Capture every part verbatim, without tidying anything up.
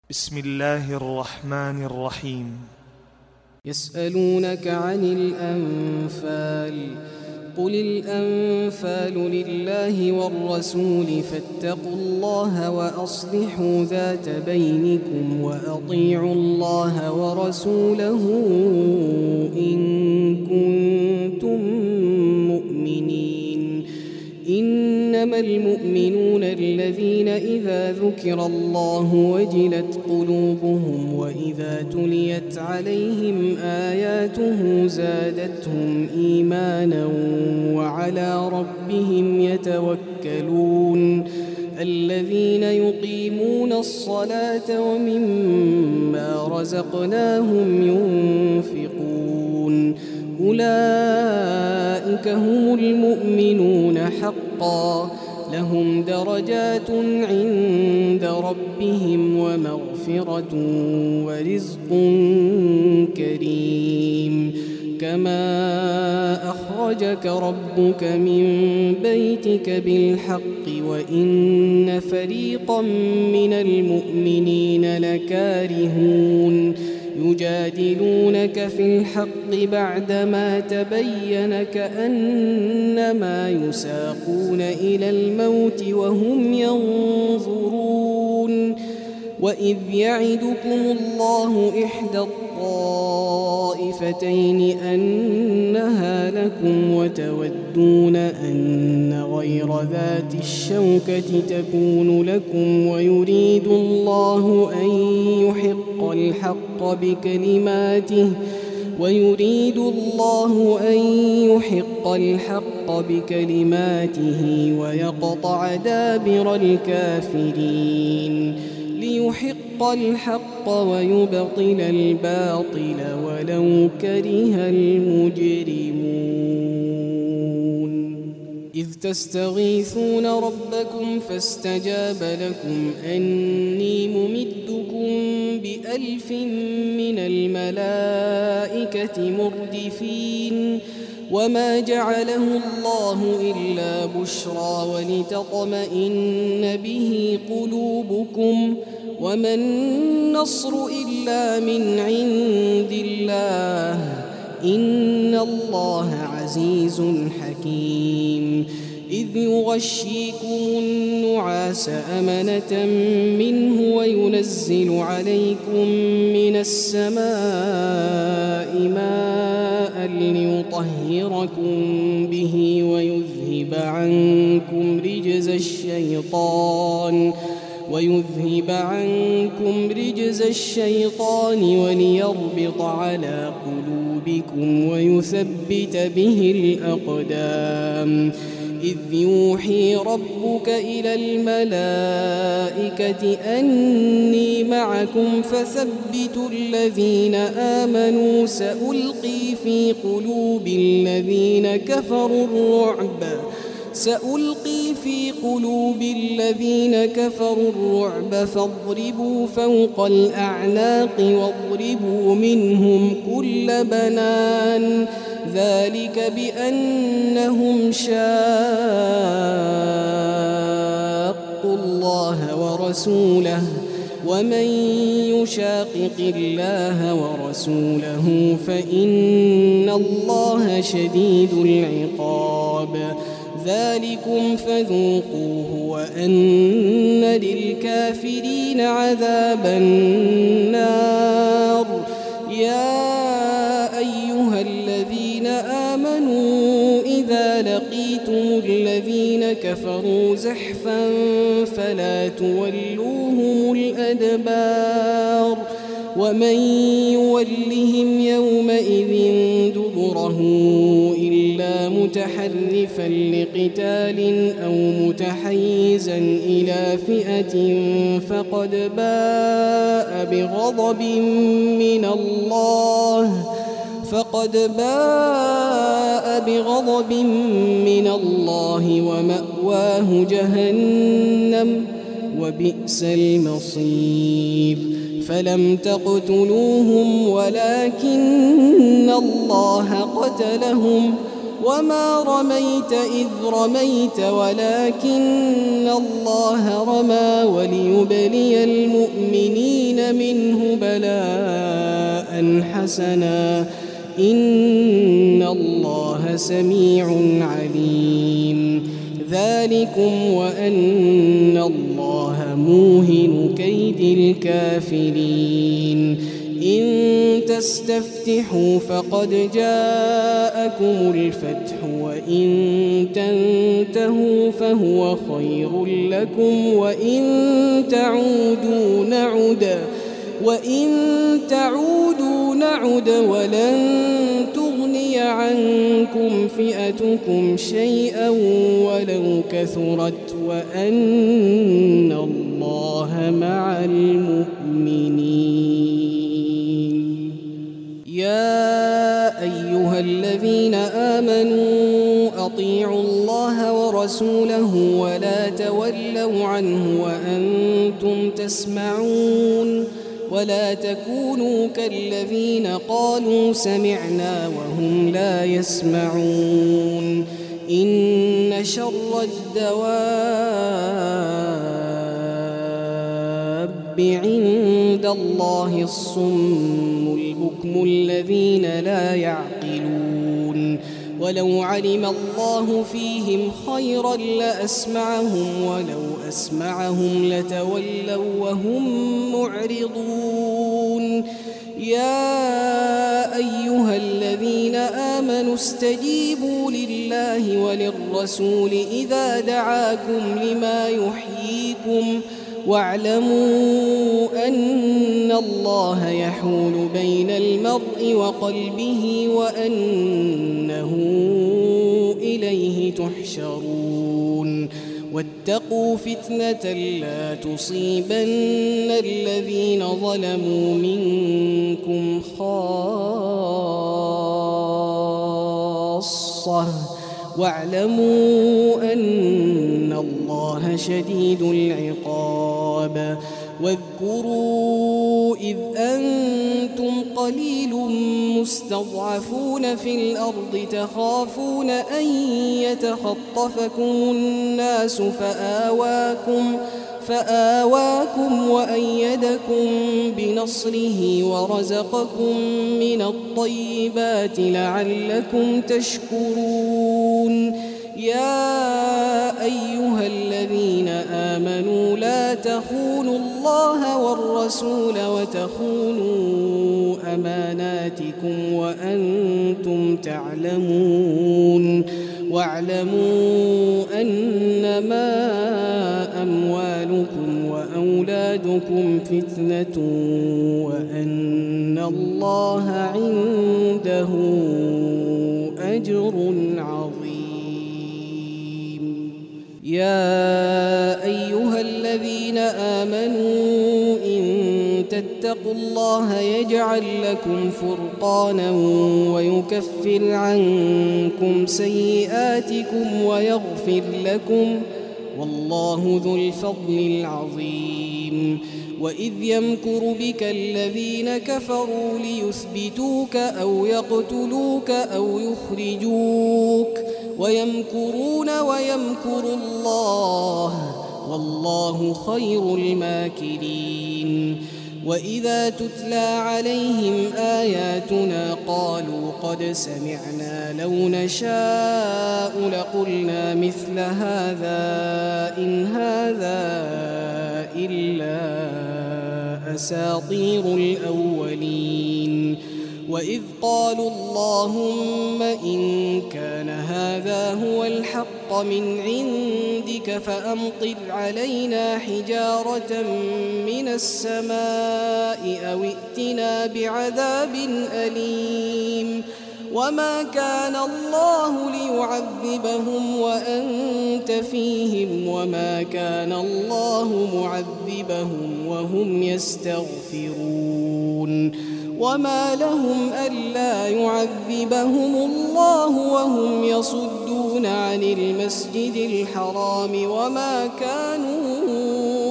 بسم الله الرحمن الرحيم. يسألونك عن الأنفال قل الأنفال لله والرسول فاتقوا الله وأصلحوا ذات بينكم وأطيعوا الله ورسوله إن كنتم مؤمنين. إنما المؤمنون الذين إذا ذكر الله وجلت قلوبهم وإذا تليت عليهم آياته زادتهم إيمانا وعلى ربهم يتوكلون. الذين يقيمون الصلاة ومما رزقناهم ينفقون أولئك هم المؤمنون حقا لهم درجات عند ربهم ومغفرة ورزق كريم. كما أخرجك ربك من بيتك بالحق وإن فريقا من المؤمنين لكارهون يجادلونك في الحق بعدما تبين كأنما يساقون إلى الموت وهم ينظرون. وإذ يعدكم الله إحدى الطائفتين أنها لكم وتودون أن غير ذات الشوكة تكون لكم ويريد الله أن يحق الحق بكلماته ويريد الله أن يحق الحق بكلماته ويقطع دابر الكافرين ليحق الحق ويبطل الباطل ولو كره المجرمون. إذ تستغيثون ربكم فاستجاب لكم أني ممدكم بألف من الملائكة مردفين. وما جعله الله إلا بشرى ولتطمئن به قلوبكم وما النصر إلا من عند الله إن الله عزيز حكيم. إذ يغشيكم النعاس أمنة منه وينزل عليكم من السماء ماء ليطهركم به ويذهب عنكم رجز الشيطان ويذهب عنكم رجز الشيطان وليربط على قلوبكم ويثبت به الأقدام. إذ يوحي ربك إلى الملائكة أني معكم فثبتوا الذين آمنوا سألقي في قلوب الذين كفروا الرعب سألقي في قلوب الذين كفروا الرعب فاضربوا فوق الأعناق واضربوا منهم كل بنان ذلك بأنهم شاقوا الله ورسوله ومن يشاقق الله ورسوله فإن الله شديد العقاب. ذلكم فذوقوه وأن للكافرين عذاب النار. يا أيها الذين آمنوا إذا لقيتم الذين كفروا زحفا فلا تولوهم الأدبار ومن يولهم يومئذ دبره إلا متحرفا لقتال أو متحيزا إلى فئة فقد باء بغضب من الله فقد باء بغضب من الله ومأواه جهنم وبئس المصير. فلم تقتلوهم ولكن الله قتلهم وما رميت إذ رميت ولكن الله رمى وليبلي المؤمنين منه بلاء حسنا إن الله سميع عليم ذلكم وأن الله موهن كيد الكافرين إن تستفتحوا فقد جاءكم الفتح وإن تنتهوا فهو خير لكم وإن تعودوا نعد وإن تعودوا نعد ولن تغني عنكم فئتكم شيئا ولو كثرت وأن الله مع المؤمنين يا أيها الذين آمنوا أطيعوا الله ورسوله ولا تولوا عنه وأنتم تسمعون ولا تكونوا كالذين قالوا سمعنا وهم لا يسمعون إن شر الدواب عند الله الصم البكم الذين لا يعقلون ولو علم الله فيهم خيرا لأسمعهم ولو أسمعهم لتولوا وهم معرضون يا أيها الذين آمنوا استجيبوا لله وللرسول إذا دعاكم لما يحييكم واعلموا أن الله يحول بين المرء وقلبه وأنه إليه تحشرون واتقوا فتنة لا تصيبن الذين ظلموا منكم خاصة واعلموا أن الله شديد العقاب واذكروا إذ أنتم قليل مستضعفون في الأرض تخافون أن يتخطفكم الناس فآواكم فآواكم وأيدكم بنصره ورزقكم من الطيبات لعلكم تشكرون يا أيها الذين آمنوا لا تخونوا الله والرسول وتخونوا أماناتكم وأنتم تعلمون واعلموا أنما أموالكم وأولادكم فتنة وأن الله عنده أجر عظيم يا أيها الذين آمنوا إن تتقوا الله يجعل لكم فرقانا ويكفر عنكم سيئاتكم ويغفر لكم والله ذو الفضل العظيم وإذ يمكر بك الذين كفروا ليثبتوك أو يقتلوك أو يخرجوك ويمكرون ويمكر الله والله خير الماكرين وإذا تتلى عليهم آياتنا قالوا قد سمعنا لو نشاء لقلنا مثل هذا إن هذا إلا أساطير الأولين وإذ قالوا اللهم إن كان هذا هو الحق من عندك فأمطر علينا حجارة من السماء أو ائتنا بعذاب أليم وما كان الله ليعذبهم وأنت فيهم وما كان الله معذبهم وهم يستغفرون وما لهم ألا يعذبهم الله وهم يصدون عن المسجد الحرام وما كانوا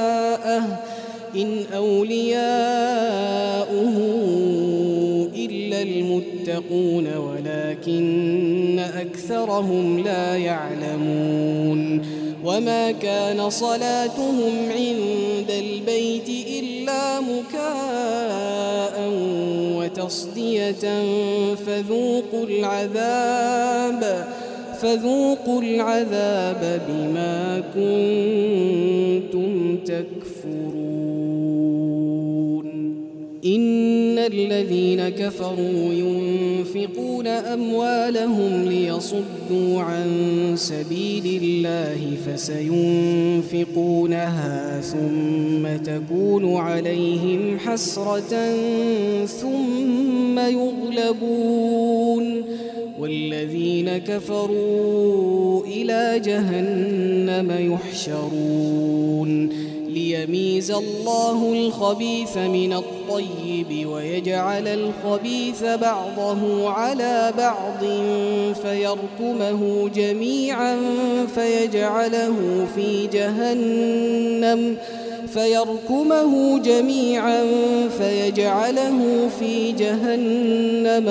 أولياءه إن أولياؤه إلا المتقون ولكن أكثرهم لا يعلمون وما كان صلاتهم عند البيت إلا مكاء وتصدية فذوقوا العذاب فذوقوا العذاب بما كنتم تكفرون إن الذين كفروا ينفقون أموالهم ليصدوا عن سبيل الله فسينفقونها ثم تكون عليهم حسرة ثم يغلبون والذين كفروا إلى جهنم يحشرون ليميز الله الخبيث من الطيب ويجعل الخبيث بعضه على بعض فيركمه جميعا فيجعله في جهنم فيركمه جميعا فيجعله في جهنم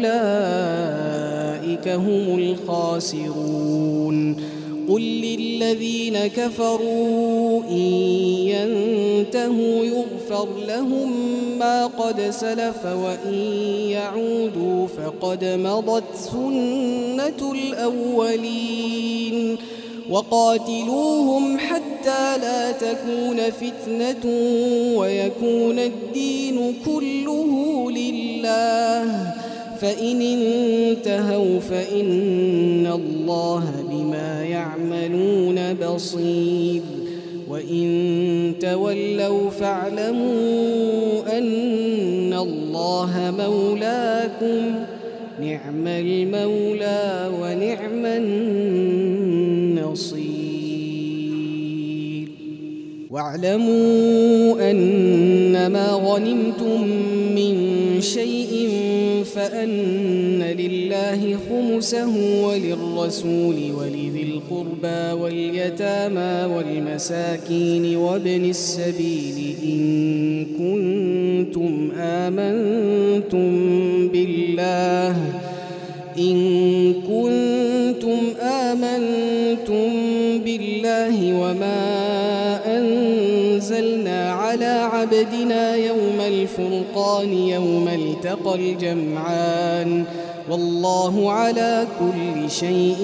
أولئك هم الخاسرون قل للذين كفروا إن ينتهوا يغفر لهم ما قد سلف وإن يعودوا فقد مضت سنة الأولين وقاتلوهم حتى لا تكون فتنة ويكون الدين كله لله فإن انتهوا فإن الله بما يعملون بصير وإن تولوا فاعلموا أن الله مولاكم نعم المولى ونعم النصير واعلموا أنما غنمتم من شيء فأن لله خمسه وللرسول ولذي القربى واليتامى والمساكين وابن السبيل إن كنتم آمنتم بالله إن كنتم آمنتم بالله وما أنزلنا على عبدنا يوم الفرقان يوم التقى الجمعان والله على كل شيء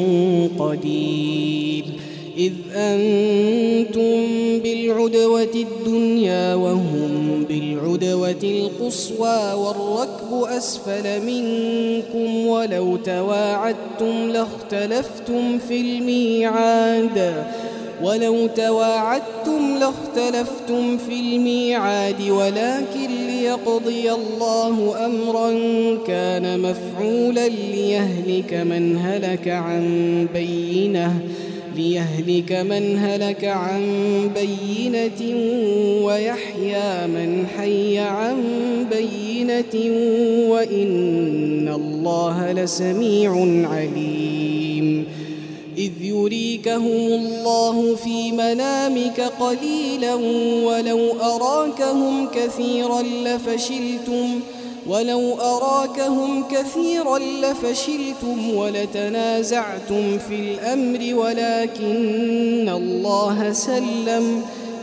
قدير إذ أنتم بالعدوة الدنيا وهم بالعدوة القصوى والركب أسفل منكم ولو تواعدتم لاختلفتم في الميعاد ولو تواعدتم لاختلفتم في الميعاد ولكن ليقضي الله أمرا كان مفعولا ليهلك من هلك عن بينه ليهلك من هلك عن بينة ويحيى من حي عن بينة وإن الله لسميع عليم إذ يريكهم الله في منامك قليلا ولو أراكهم كثيرا لفشلتم ولو أراكهم كثيرا لفشلتم ولتنازعتم في الأمر ولكن الله سلم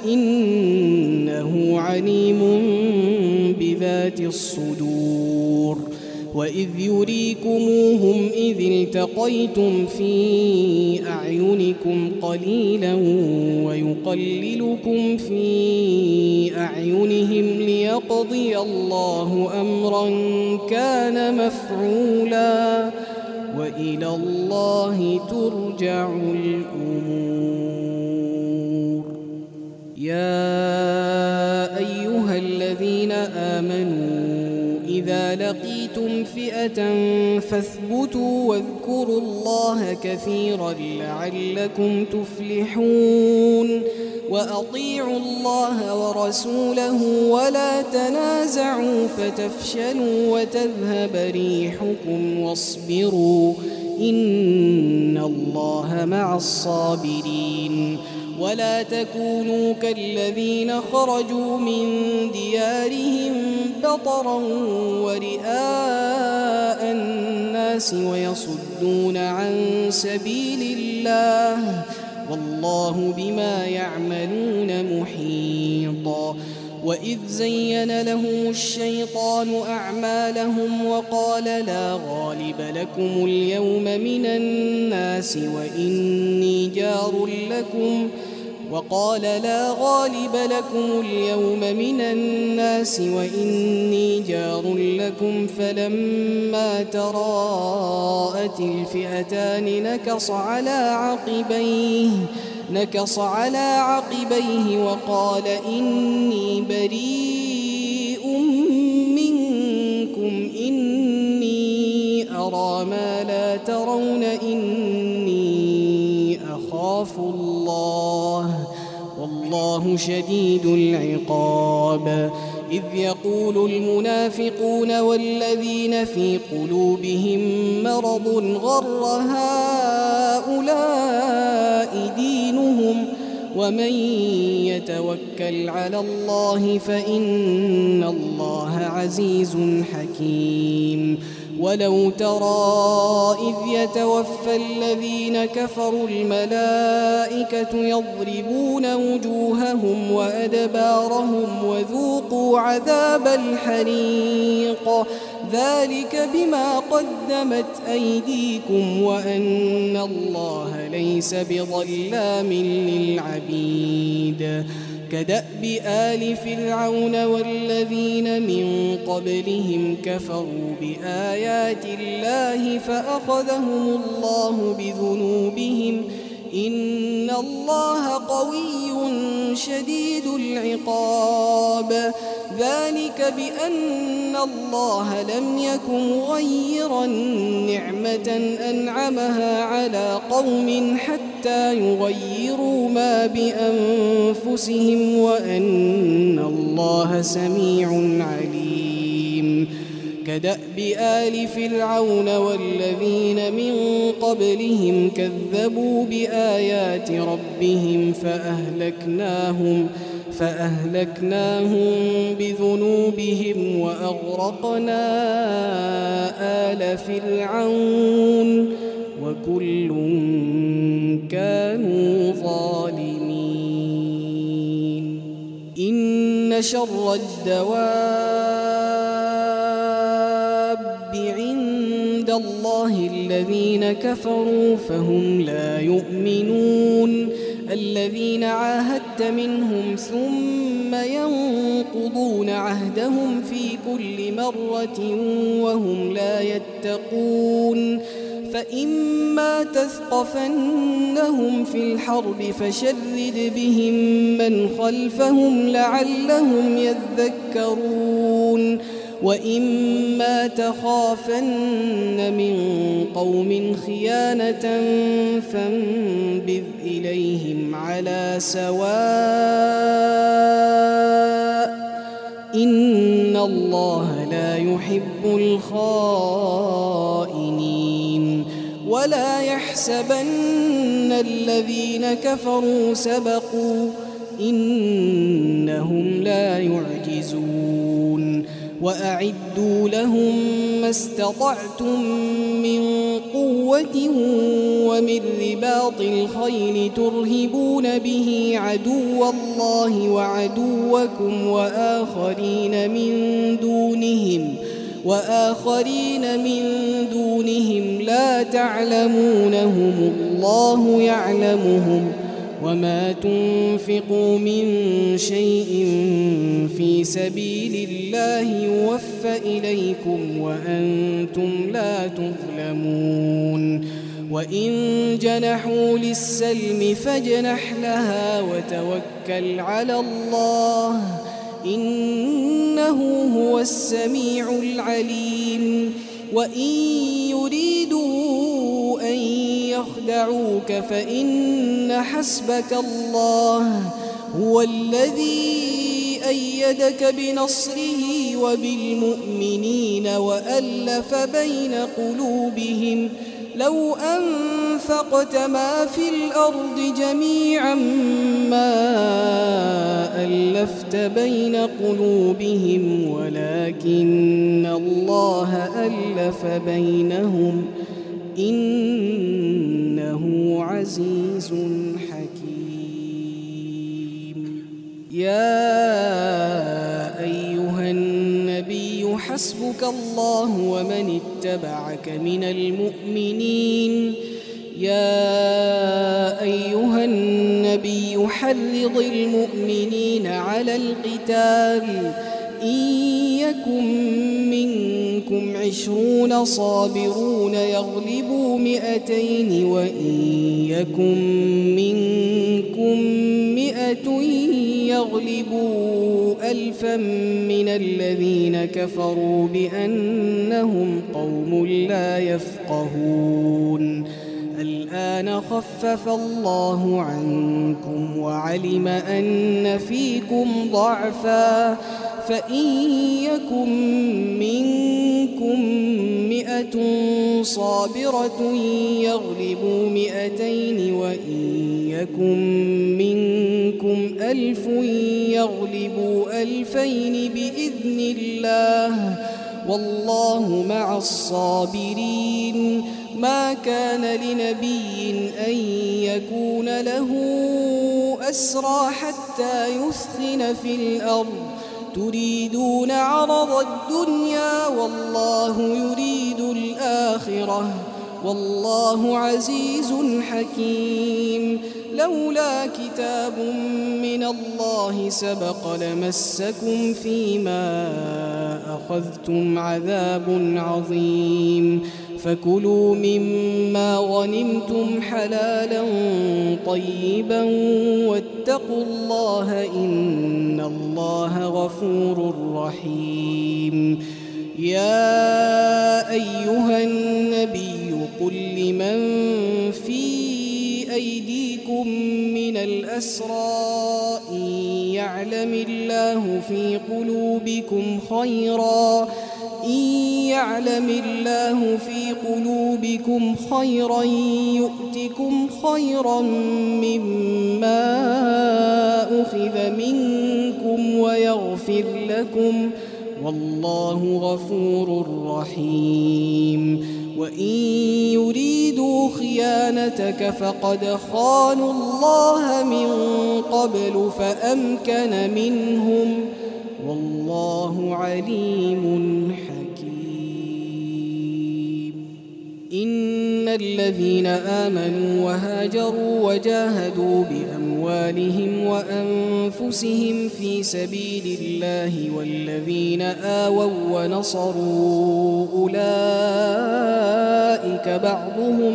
إنه عليم بذات الصدور وإذ يريكموهم إذ التقيتم في أعينكم قليلا ويقللكم في أعينهم ليقضي الله أمرا كان مفعولا وإلى الله ترجع الأمور يا أيها الذين آمنوا إذا لقيتم فئة فاثبتوا واذكروا الله كثيرا لعلكم تفلحون وأطيعوا الله ورسوله ولا تنازعوا فتفشلوا وتذهب ريحكم واصبروا إن الله مع الصابرين ولا تكونوا كالذين خرجوا من ديارهم بطرا ورئاء الناس ويصدون عن سبيل الله والله بما يعملون محيط. وإذ زين لهم الشيطان أعمالهم وقال لا غالب لكم اليوم من الناس وإني جار لكم وقال لا غالب لكم اليوم من الناس وإني جار لكم فلما تراءت الفئتان نكص على عقبيه نكص على عقبيه وقال إني بريء منكم إني أرى ما لا ترون إني أخاف الله والله شديد العقاب. إذ يقول المنافقون والذين في قلوبهم مرض غر هؤلاء دينهم ومن يتوكل على الله فإن الله عزيز حكيم. ولو ترى إذ يتوفى الذين كفروا الملائكة يضربون وجوههم وأدبارهم وذوقوا عذاب الحريق ذلك بما قدمت أيديكم وأن الله ليس بظلام للعبيد. كدأب آل فرعون والذين من قبلهم كفروا بآيات الله فأخذهم الله بذنوبهم إن الله قوي شديد العقاب. ذلك بأن الله لم يكن مغيرا نعمة أنعمها على قوم حتى يغيروا ما بأنفسهم وأن الله سميع عليم. كدأب آل فرعون والذين من قبلهم كذبوا بآيات ربهم فأهلكناهم فأهلكناهم بذنوبهم وأغرقنا آل فرعون وكل كانوا ظالمين. إن شر الدواب عند الله الذين كفروا فهم لا يؤمنون الذين عاهدت منهم ثم ينقضون عهدهم في كل مرة وهم لا يتقون. فإما تثقفنهم في الحرب فشرد بهم من خلفهم لعلهم يذكرون. وإما تخافن من قوم خيانة فانبذ إليهم على سواء إن الله لا يحب الخائنين. ولا يحسبن الذين كفروا سبقوا إنهم لا يعجزون. وأعدوا لهم ما استطعتم من قوة ومن رباط الخيل ترهبون به عدو الله وعدوكم وآخرين من دونهم وآخرين من دونهم لا تعلمونهم الله يعلمهم وما تنفقوا من شيء في سبيل الله يوفى إليكم وأنتم لا تظلمون. وإن جنحوا للسلم فاجنح لها وتوكل على الله إنه هو السميع العليم. وإن يريدوا أن يخدعوك فإن حسبك الله هو الذي أيدك بنصره وبالمؤمنين وألف بين قلوبهم لو أنفقت ما في الأرض جميعا ما ألفت بين قلوبهم ولكن الله ألف بينهم إنه عزيز حكيم. يا أيها النبي حسبك الله ومن اتبعك من المؤمنين. يا أيها النبي حرض المؤمنين على القتال إن يكن منكم عشرون صابرون يغلبوا مئتين وإن يكن منكم مئة يغلبوا ألفا من الذين كفروا بأنهم قوم لا يفقهون. الآن خفف الله عنكم وعلم أن فيكم ضعفا فإن يكن منكم مئة صابرة يغلبوا مئتين وإن يكن منكم ألف يغلبوا ألفين بإذن الله والله مع الصابرين. ما كان لنبي أن يكون له أسرى حتى يثخن في الأرض تريدون عرض الدنيا والله يريد الآخرة والله عزيز حكيم. لولا كتاب من الله سبق لمسكم فيما أخذتم عذاب عظيم. فكلوا مما غنمتم حلالا طيبا واتقوا الله إن الله غفور رحيم. يا أيها النبي قل لمن في أيديكم من الأسرى إن يعلم الله في قلوبكم خيرا إن يعلم الله في قلوبكم خيرا يؤتكم خيرا مما أخذ منكم ويغفر لكم والله غفور رحيم. وإن يريدوا خيانتك فقد خانوا الله من قبل فأمكن منهم والله عليم حكيم. إن الذين آمنوا وهاجروا وجاهدوا بأموالهم وأنفسهم في سبيل الله والذين آووا ونصروا أولئك بعضهم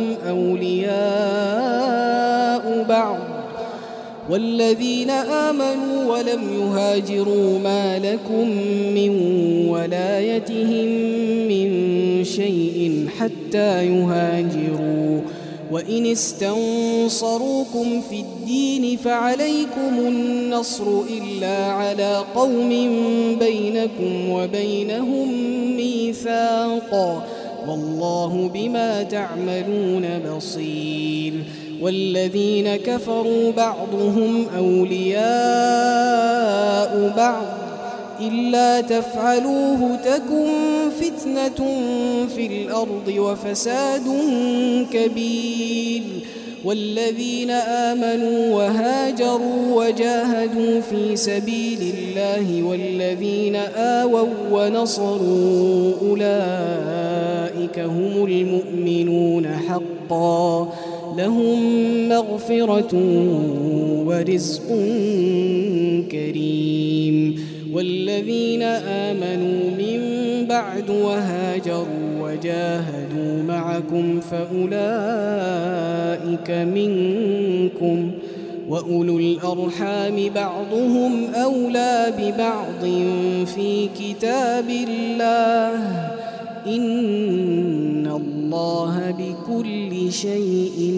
أولياء بعض والذين آمنوا ولم يهاجروا ما لكم من ولايتهم من شيء حتى يهاجروا وإن استنصروكم في الدين فعليكم النصر إلا على قوم بينكم وبينهم ميثاق والله بما تعملون بصير. والذين كفروا بعضهم أولياء بعض إلا تفعلوه تكن فتنة في الأرض وفساد كبير. والذين آمنوا وهاجروا وجاهدوا في سبيل الله والذين آووا ونصروا أولئك هم المؤمنون حقا لهم مغفرة ورزق كريم. والذين آمنوا من بعد وهاجروا وجاهدوا معكم فأولئك منكم وأولو الأرحام بعضهم أولى ببعض في كتاب الله إن الله بكل شيء